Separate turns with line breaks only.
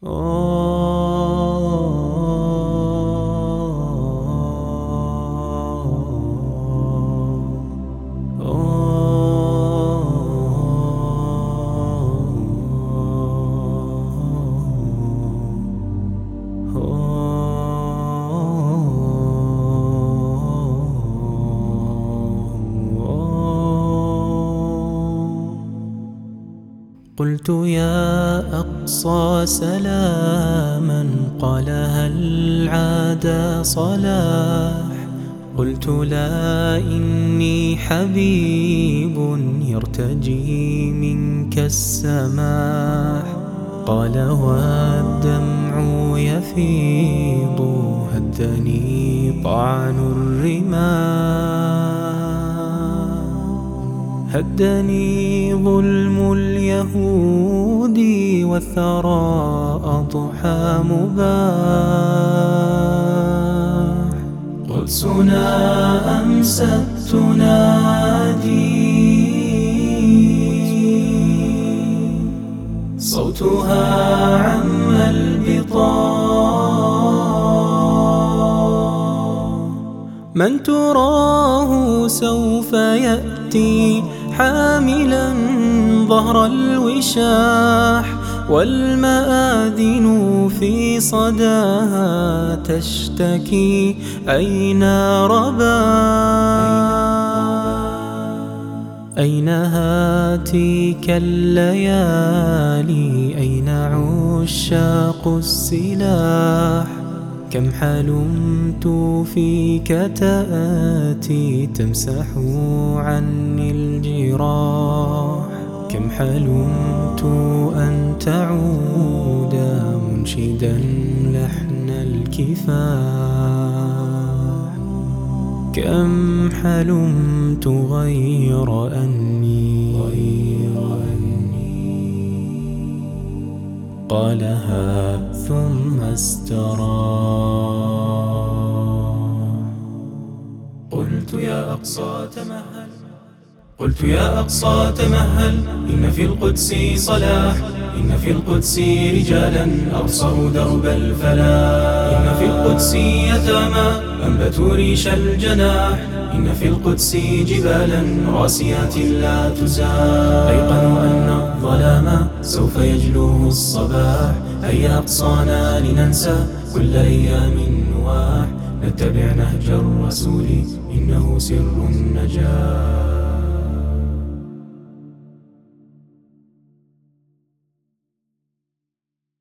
قلت يا أقصى سلاما قالها العادى صلاح. قلت لا إني حبيب يرتجي منك السماح. قال والدمع يفيض هدني طعن الرماح. هدني ظلم اليهود والثرى أضحى مباح. قدسنا أمست تنادي صوتها عم البطاح. من تراه سوف يأتي حاملا ظهر الوشاح. والمآذن في صداها تشتكي أين رباح. أين هاتيك الليالي أين عشاق السلاح. كم حلمت فيك تأتي تمسح عني الجراح. كم حلمت أن تعود منشدا لحن الكفاح. كم حلمت غير أني قالها ثم استراح. قلت يا أقصى تمهل، قلت يا أقصى تمهل، إن في القدس صلاح، إن في القدس رجالا أبصروا درب الفلاح. إن في القدس يتامى أنبتوا ريش الجناح. إن في القدس جبالا راسيات لا تزاح. أيقنوا أن الظلام سوف يجلوه الصباح. هيا أقصانا لننسى كل أيام نواح. نتبع نهج الرسول إنه سر النجاح.